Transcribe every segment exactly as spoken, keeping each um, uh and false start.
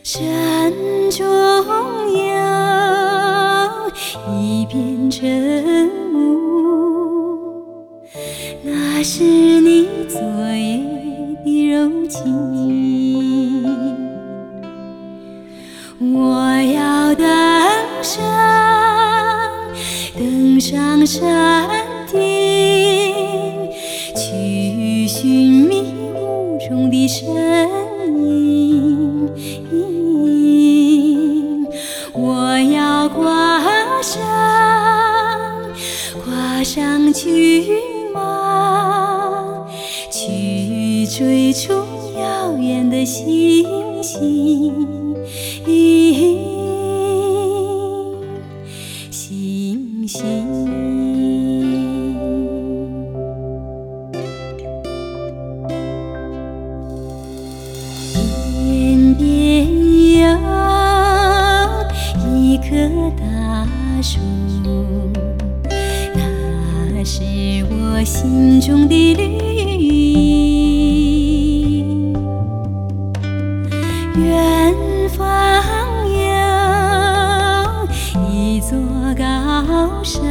山中有一片晨雾，那是你昨夜的柔情。我要登上登上山顶，去寻觅雾中的身影。我要跨上跨上骏马，去追逐遥远的星星。星星，天边有一棵大树，那是我心中的绿荫。远方有一座高山，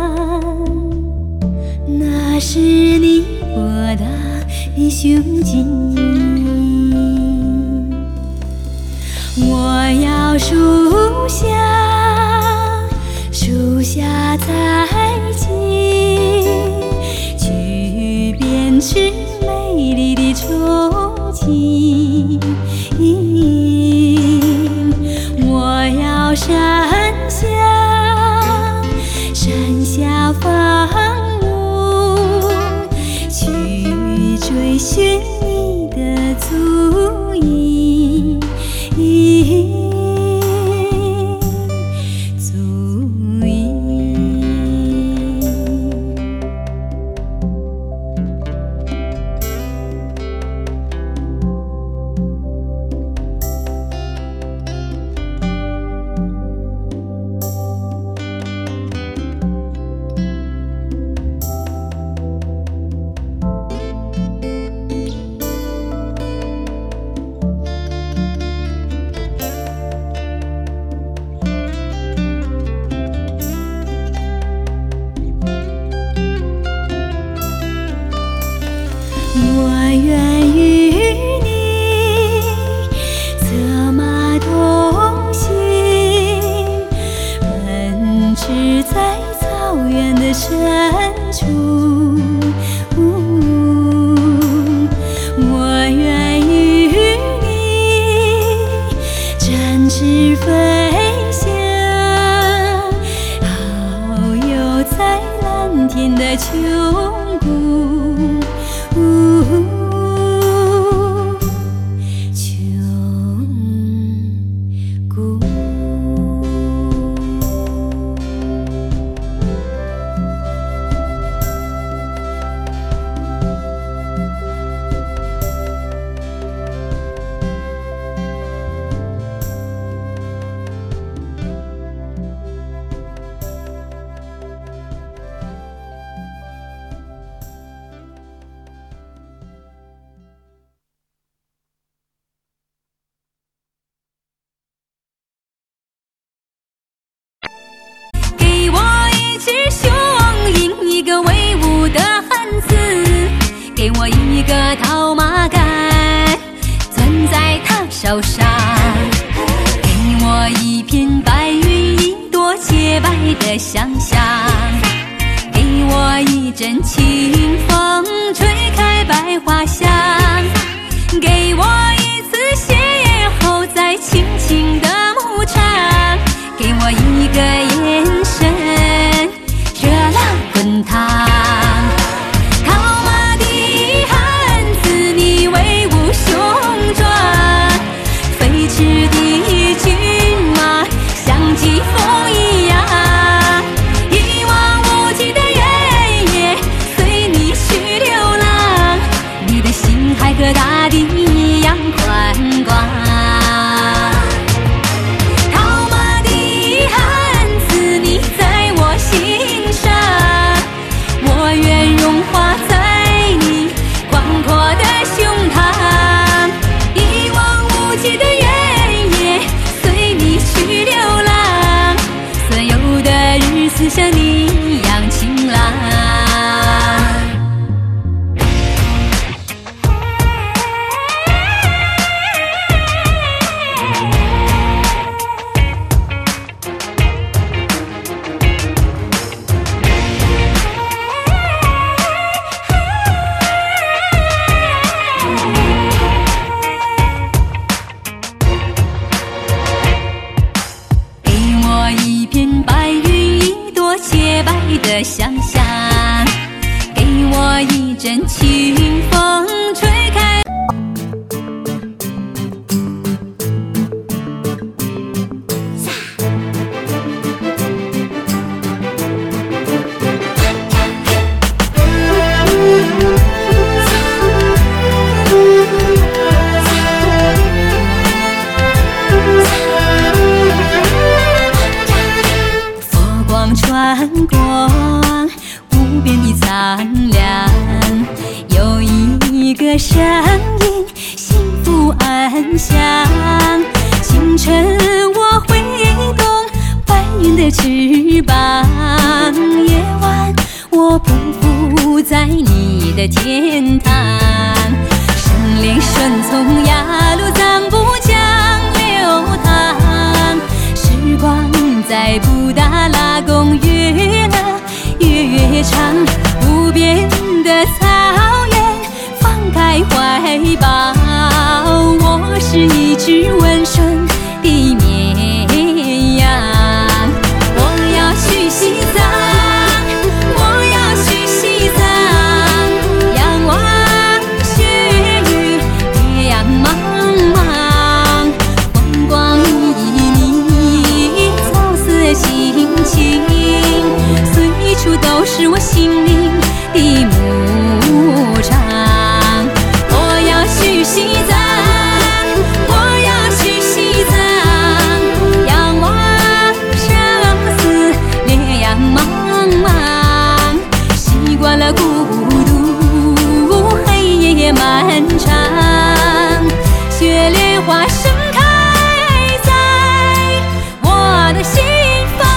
那是你博大的胸襟。我要树下树下采集，去编织美丽的憧憬。我要山下山下放牧，去追寻你的足印。足印，我愿与你策马同行，奔驰在草原的深处。我愿与你展翅飞翔，遨游在蓝天的穹谷。给我一个套马杆，攥在它手上；给我一片白云，一朵洁白的想象；给我一阵清风，吹开百花香；给我一次邂逅在轻轻的牧场；给我一个眼神，热浪滚烫。和大地一样宽广，套马的汉子，你在我心上，我愿融化在你广阔的胸膛，一望无际的原野， 像你一样晴朗。的想象，给我一阵清风吹开。佛光穿过无边的苍凉，有一个声音，幸福安详。清晨我挥动白云的翅膀，夜晚我匍匐在你的天堂。生灵顺从呀，路藏不江流淌。时光在布达拉宫越了越长，无边的草原，放开怀抱。我是一只温顺的绵羊，我要去西藏，我要去西藏，仰望雪域，烈阳茫茫，风光旖旎，草色青青，随处都是我心灵的牧场。我要去西藏，我要去西藏，仰望生死烈阳茫茫，习惯了孤独，黑夜漫长，雪莲花盛开在我的心房。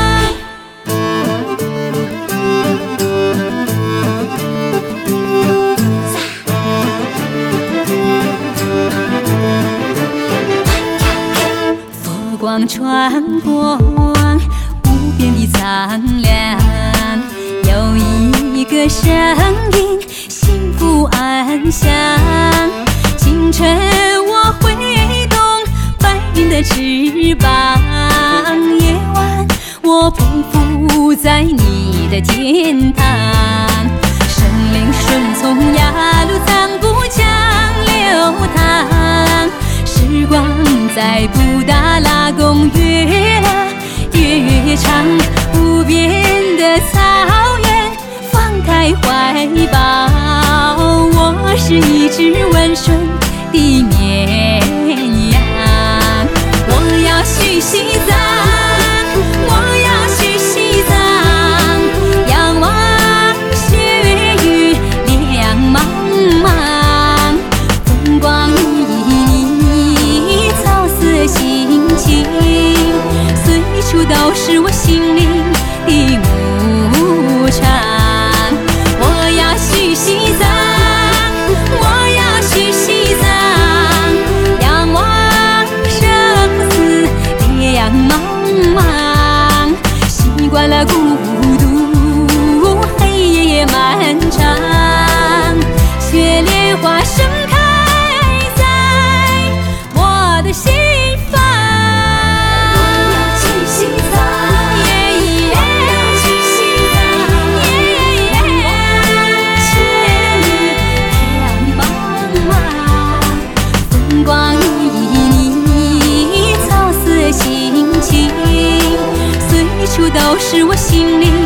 佛光穿过无边的苍凉，有一个声音，幸福安详。清晨我挥动白云的翅膀，夜晚我匍匐在你的天堂。生灵顺从呀，路藏不江流淌。时光在布达拉宫越了越长，无边的草原，放开怀抱。我是一只温顺的绵羊，我要去西藏，我要去西藏，仰望雪域，烈阳茫茫，风光旖旎，草色青青，随处都是我心灵的牧场。我要去西藏，我要去西藏，仰望生死烈阳茫茫，习惯了孤独，黑夜漫长，雪莲花盛开在我的心房。我要去西藏，我要去西藏，雪域烈阳茫茫，风光旖旎，草色青青，随处都是我心灵